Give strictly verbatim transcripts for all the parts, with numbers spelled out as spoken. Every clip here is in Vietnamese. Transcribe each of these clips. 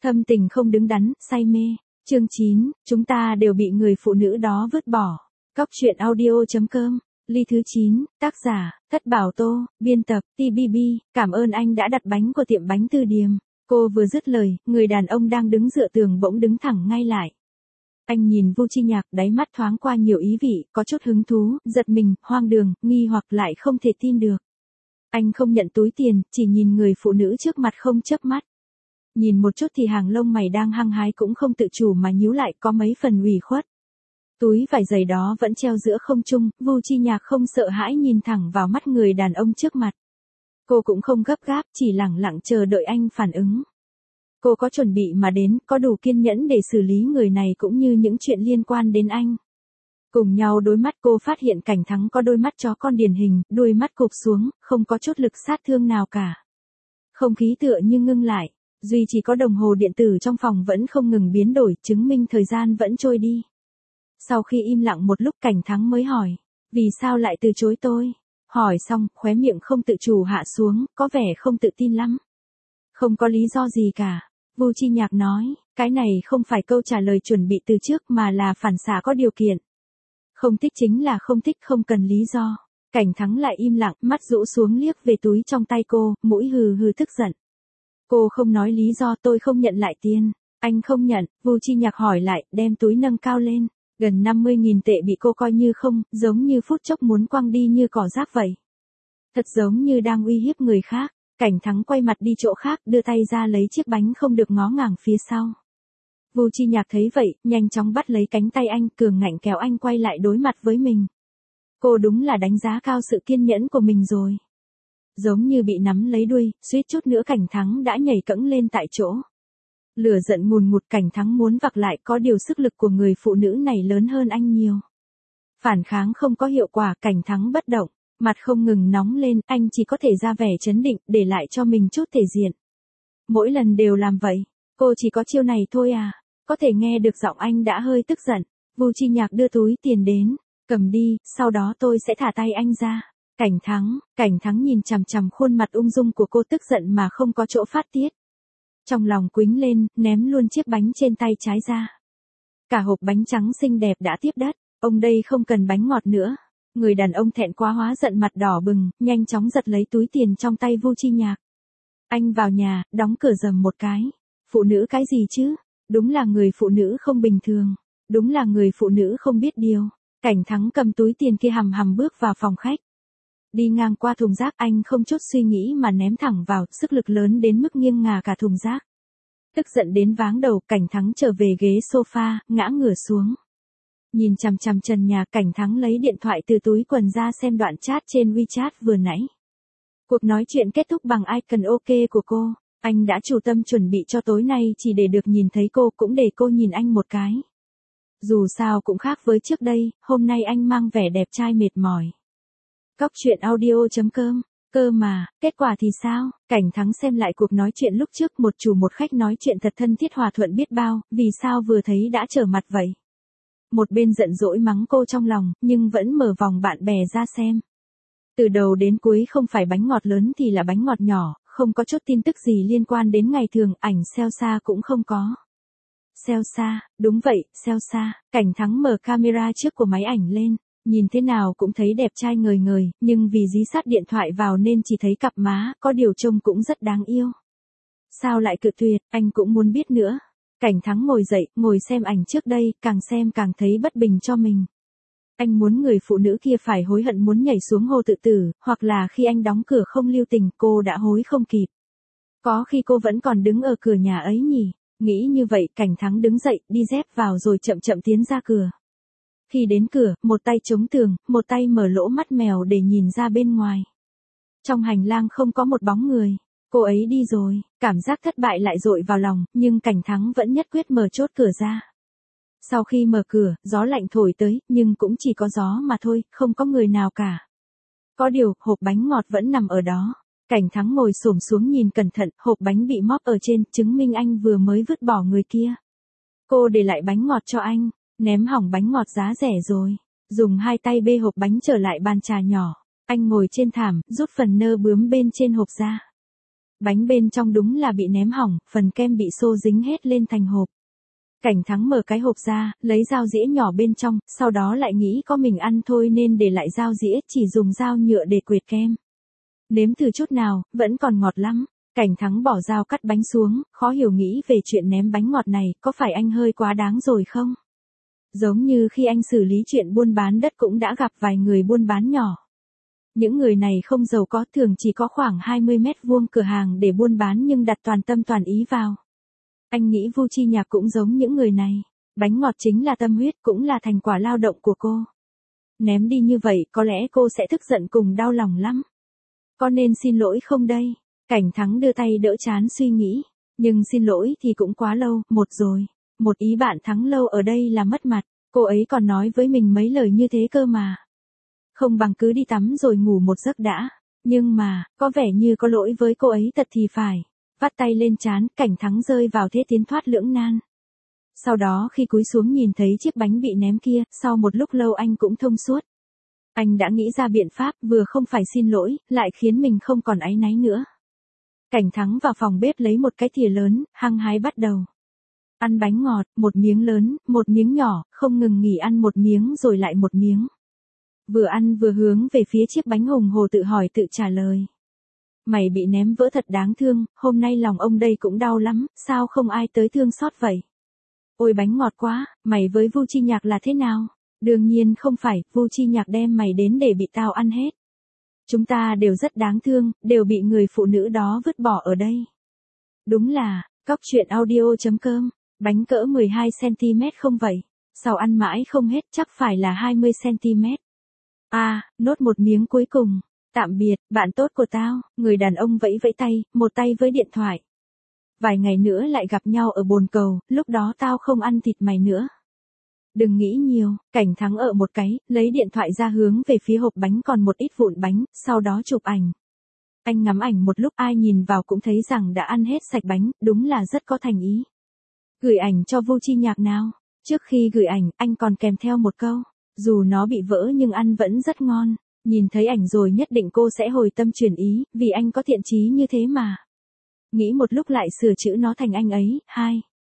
Thâm tình không đứng đắn, say mê. Chương chín, chúng ta đều bị người phụ nữ đó vứt bỏ. Cóc truyện audio chấm com. Ly thứ chín, tác giả, Thất Bảo Tô, biên tập, tê bê bê, cảm ơn anh đã đặt bánh của tiệm bánh Từ Điềm. Cô vừa dứt lời, người đàn ông đang đứng dựa tường bỗng đứng thẳng ngay lại. Anh nhìn Vu Chi Nhạc, đáy mắt thoáng qua nhiều ý vị, có chút hứng thú, giật mình, hoang đường, nghi hoặc lại không thể tin được. Anh không nhận túi tiền, chỉ nhìn người phụ nữ trước mặt không chớp mắt. Nhìn một chút thì hàng lông mày đang hăng hái cũng không tự chủ mà nhíu lại, có mấy phần ủy khuất. Túi vải dày đó vẫn treo giữa không trung, Vu Chi Nhạc không sợ hãi nhìn thẳng vào mắt người đàn ông trước mặt. Cô cũng không gấp gáp, chỉ lẳng lặng chờ đợi anh phản ứng. Cô có chuẩn bị mà đến, có đủ kiên nhẫn để xử lý người này cũng như những chuyện liên quan đến anh. Cùng nhau đối mắt, cô phát hiện Cảnh Thắng có đôi mắt chó con điển hình, đuôi mắt cụp xuống, không có chút lực sát thương nào cả. Không khí tựa như ngưng lại, duy chỉ có đồng hồ điện tử trong phòng vẫn không ngừng biến đổi, chứng minh thời gian vẫn trôi đi. Sau khi im lặng một lúc, Cảnh Thắng mới hỏi, vì sao lại từ chối tôi? Hỏi xong, khóe miệng không tự chủ hạ xuống, có vẻ không tự tin lắm. Không có lý do gì cả. Vu Chi Nhạc nói, cái này không phải câu trả lời chuẩn bị từ trước mà là phản xạ có điều kiện. Không thích chính là không thích, không cần lý do. Cảnh Thắng lại im lặng, mắt rũ xuống liếc về túi trong tay cô, mũi hừ hừ tức giận. Cô không nói lý do, tôi không nhận lại tiền. Anh không nhận, Vu Chi Nhạc hỏi lại, đem túi nâng cao lên. Gần năm mươi nghìn tệ bị cô coi như không, giống như phút chốc muốn quăng đi như cỏ rác vậy. Thật giống như đang uy hiếp người khác. Cảnh Thắng quay mặt đi chỗ khác, đưa tay ra lấy chiếc bánh không được ngó ngàng phía sau. Vu Chi Nhạc thấy vậy, nhanh chóng bắt lấy cánh tay anh, cường ngạnh kéo anh quay lại đối mặt với mình. Cô đúng là đánh giá cao sự kiên nhẫn của mình rồi. Giống như bị nắm lấy đuôi, suýt chút nữa Cảnh Thắng đã nhảy cẫng lên tại chỗ. Lửa giận ngùn ngụt, Cảnh Thắng muốn vặc lại, có điều sức lực của người phụ nữ này lớn hơn anh nhiều. Phản kháng không có hiệu quả, Cảnh Thắng bất động. Mặt không ngừng nóng lên, anh chỉ có thể ra vẻ trấn định, để lại cho mình chút thể diện. Mỗi lần đều làm vậy, cô chỉ có chiêu này thôi à? Có thể nghe được giọng anh đã hơi tức giận. Vu Chi Nhạc đưa túi tiền đến, cầm đi, sau đó tôi sẽ thả tay anh ra. Cảnh Thắng, Cảnh Thắng nhìn chằm chằm khuôn mặt ung dung của cô, tức giận mà không có chỗ phát tiết. Trong lòng quĩnh lên, ném luôn chiếc bánh trên tay trái ra. Cả hộp bánh trắng xinh đẹp đã tiếp đất, ông đây không cần bánh ngọt nữa. Người đàn ông thẹn quá hóa giận, mặt đỏ bừng, nhanh chóng giật lấy túi tiền trong tay Vu Chi Nhạc. Anh vào nhà, đóng cửa rầm một cái. Phụ nữ cái gì chứ? Đúng là người phụ nữ không bình thường. Đúng là người phụ nữ không biết điều. Cảnh Thắng cầm túi tiền kia hầm hầm bước vào phòng khách. Đi ngang qua thùng rác, anh không chút suy nghĩ mà ném thẳng vào, sức lực lớn đến mức nghiêng ngả cả thùng rác. Tức giận đến váng đầu, Cảnh Thắng trở về ghế sofa, ngã ngửa xuống. Nhìn chằm chằm trần nhà, Cảnh Thắng lấy điện thoại từ túi quần ra xem đoạn chat trên WeChat vừa nãy. Cuộc nói chuyện kết thúc bằng icon OK của cô. Anh đã chủ tâm chuẩn bị cho tối nay chỉ để được nhìn thấy cô, cũng để cô nhìn anh một cái. Dù sao cũng khác với trước đây, hôm nay anh mang vẻ đẹp trai mệt mỏi. Cóc truyện audio chấm com. Cơ mà, kết quả thì sao? Cảnh Thắng xem lại cuộc nói chuyện lúc trước, một chủ một khách nói chuyện thật thân thiết hòa thuận biết bao, vì sao vừa thấy đã trở mặt vậy? Một bên giận dỗi mắng cô trong lòng, nhưng vẫn mở vòng bạn bè ra xem. Từ đầu đến cuối không phải bánh ngọt lớn thì là bánh ngọt nhỏ, không có chút tin tức gì liên quan đến ngày thường, ảnh selfie cũng không có. Selfie, đúng vậy, selfie. Cảnh Thắng mở camera trước của máy ảnh lên, nhìn thế nào cũng thấy đẹp trai ngời ngời, nhưng vì dí sát điện thoại vào nên chỉ thấy cặp má, có điều trông cũng rất đáng yêu. Sao lại cự tuyệt, anh cũng muốn biết nữa. Cảnh Thắng ngồi dậy, ngồi xem ảnh trước đây, càng xem càng thấy bất bình cho mình. Anh muốn người phụ nữ kia phải hối hận muốn nhảy xuống hồ tự tử, hoặc là khi anh đóng cửa không lưu tình, cô đã hối không kịp. Có khi cô vẫn còn đứng ở cửa nhà ấy nhỉ? Nghĩ như vậy, Cảnh Thắng đứng dậy, đi dép vào rồi chậm chậm tiến ra cửa. Khi đến cửa, một tay chống tường, một tay mở lỗ mắt mèo để nhìn ra bên ngoài. Trong hành lang không có một bóng người. Cô ấy đi rồi, cảm giác thất bại lại dội vào lòng, nhưng Cảnh Thắng vẫn nhất quyết mở chốt cửa ra. Sau khi mở cửa, gió lạnh thổi tới, nhưng cũng chỉ có gió mà thôi, không có người nào cả. Có điều, hộp bánh ngọt vẫn nằm ở đó. Cảnh Thắng ngồi xổm xuống nhìn cẩn thận, hộp bánh bị móp ở trên, chứng minh anh vừa mới vứt bỏ người kia. Cô để lại bánh ngọt cho anh, ném hỏng bánh ngọt giá rẻ rồi. Dùng hai tay bê hộp bánh trở lại bàn trà nhỏ. Anh ngồi trên thảm, rút phần nơ bướm bên trên hộp ra. Bánh bên trong đúng là bị ném hỏng, phần kem bị xô dính hết lên thành hộp. Cảnh Thắng mở cái hộp ra, lấy dao dĩa nhỏ bên trong, sau đó lại nghĩ có mình ăn thôi nên để lại dao dĩa, chỉ dùng dao nhựa để quệt kem. Nếm thử chút nào, vẫn còn ngọt lắm. Cảnh Thắng bỏ dao cắt bánh xuống, khó hiểu nghĩ về chuyện ném bánh ngọt này, có phải anh hơi quá đáng rồi không? Giống như khi anh xử lý chuyện buôn bán đất cũng đã gặp vài người buôn bán nhỏ. Những người này không giàu có, thường chỉ có khoảng hai mươi mét vuông cửa hàng để buôn bán nhưng đặt toàn tâm toàn ý vào. Anh nghĩ Vu Chi Nhạc cũng giống những người này. Bánh ngọt chính là tâm huyết, cũng là thành quả lao động của cô. Ném đi như vậy, có lẽ cô sẽ tức giận cùng đau lòng lắm. Có nên xin lỗi không đây? Cảnh Thắng đưa tay đỡ trán suy nghĩ. Nhưng xin lỗi thì cũng quá lâu, một rồi. Một ý bạn Thắng lâu ở đây là mất mặt. Cô ấy còn nói với mình mấy lời như thế cơ mà. Không bằng cứ đi tắm rồi ngủ một giấc đã. Nhưng mà, có vẻ như có lỗi với cô ấy thật thì phải. Vắt tay lên trán, Cảnh Thắng rơi vào thế tiến thoát lưỡng nan. Sau đó khi cúi xuống nhìn thấy chiếc bánh bị ném kia, sau một lúc lâu anh cũng thông suốt. Anh đã nghĩ ra biện pháp, vừa không phải xin lỗi, lại khiến mình không còn áy náy nữa. Cảnh Thắng vào phòng bếp lấy một cái thìa lớn, hăng hái bắt đầu. Ăn bánh ngọt, một miếng lớn, một miếng nhỏ, không ngừng nghỉ ăn một miếng rồi lại một miếng. Vừa ăn vừa hướng về phía chiếc bánh hùng hồ tự hỏi tự trả lời. Mày bị ném vỡ thật đáng thương, hôm nay lòng ông đây cũng đau lắm, sao không ai tới thương xót vậy? Ôi bánh ngọt quá, mày với Vu Chi Nhạc là thế nào? Đương nhiên không phải, Vu Chi Nhạc đem mày đến để bị tao ăn hết. Chúng ta đều rất đáng thương, đều bị người phụ nữ đó vứt bỏ ở đây. Đúng là, cóc truyện audio chấm com, bánh cỡ mười hai xăng-ti-mét không vậy? Sao ăn mãi không hết, chắc phải là hai mươi xăng-ti-mét. À, nốt một miếng cuối cùng. Tạm biệt, bạn tốt của tao, người đàn ông vẫy vẫy tay, một tay với điện thoại. Vài ngày nữa lại gặp nhau ở bồn cầu, lúc đó tao không ăn thịt mày nữa. Đừng nghĩ nhiều, Cảnh Thắng ở một cái, lấy điện thoại ra hướng về phía hộp bánh còn một ít vụn bánh, sau đó chụp ảnh. Anh ngắm ảnh một lúc ai nhìn vào cũng thấy rằng đã ăn hết sạch bánh, đúng là rất có thành ý. Gửi ảnh cho Vu Chi Nhạc nào. Trước khi gửi ảnh, anh còn kèm theo một câu, dù nó bị vỡ nhưng ăn vẫn rất ngon. Nhìn thấy ảnh rồi nhất định cô sẽ hồi tâm chuyển ý, vì anh có thiện chí như thế mà. Nghĩ một lúc lại sửa chữ nó thành anh ấy, hai.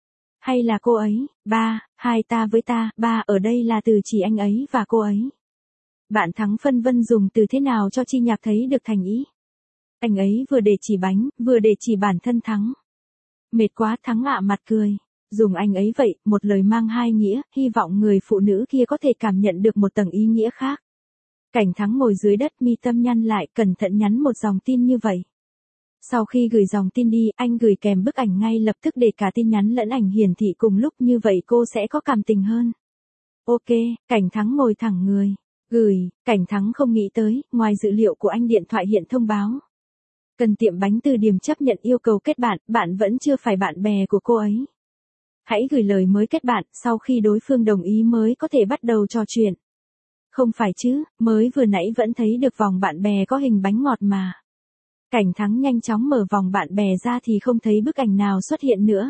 Hay là cô ấy, ba, hai ta với ta, ba ở đây là từ chỉ anh ấy và cô ấy. Bạn Thắng phân vân dùng từ thế nào cho Chi Nhạc thấy được thành ý. Anh ấy vừa để chỉ bánh, vừa để chỉ bản thân Thắng. Mệt quá Thắng ạ mặt cười. Dùng anh ấy vậy, một lời mang hai nghĩa, hy vọng người phụ nữ kia có thể cảm nhận được một tầng ý nghĩa khác. Cảnh Thắng ngồi dưới đất mi tâm nhăn lại, cẩn thận nhắn một dòng tin như vậy. Sau khi gửi dòng tin đi, anh gửi kèm bức ảnh ngay lập tức để cả tin nhắn lẫn ảnh hiển thị cùng lúc, như vậy cô sẽ có cảm tình hơn. Ok, Cảnh Thắng ngồi thẳng người. Gửi, Cảnh Thắng không nghĩ tới, ngoài dữ liệu của anh điện thoại hiện thông báo. Cần tiệm bánh Từ Điểm chấp nhận yêu cầu kết bạn, bạn vẫn chưa phải bạn bè của cô ấy. Hãy gửi lời mới kết bạn, sau khi đối phương đồng ý mới có thể bắt đầu trò chuyện. Không phải chứ, mới vừa nãy vẫn thấy được vòng bạn bè có hình bánh ngọt mà. Cảnh Thắng nhanh chóng mở vòng bạn bè ra thì không thấy bức ảnh nào xuất hiện nữa.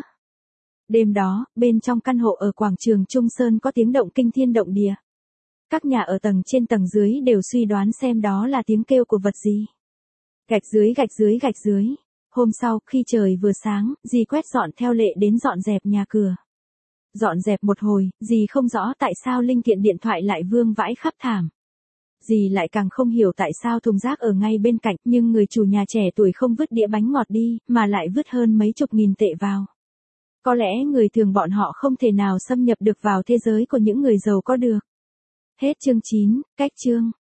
Đêm đó, bên trong căn hộ ở quảng trường Trung Sơn có tiếng động kinh thiên động địa. Các nhà ở tầng trên tầng dưới đều suy đoán xem đó là tiếng kêu của vật gì. Gạch dưới gạch dưới gạch dưới. Hôm sau, khi trời vừa sáng, dì quét dọn theo lệ đến dọn dẹp nhà cửa. Dọn dẹp một hồi, dì không rõ tại sao linh kiện điện thoại lại vương vãi khắp thảm. Dì lại càng không hiểu tại sao thùng rác ở ngay bên cạnh, nhưng người chủ nhà trẻ tuổi không vứt đĩa bánh ngọt đi, mà lại vứt hơn mấy chục nghìn tệ vào. Có lẽ người thường bọn họ không thể nào xâm nhập được vào thế giới của những người giàu có được. Hết chương chín, cách chương.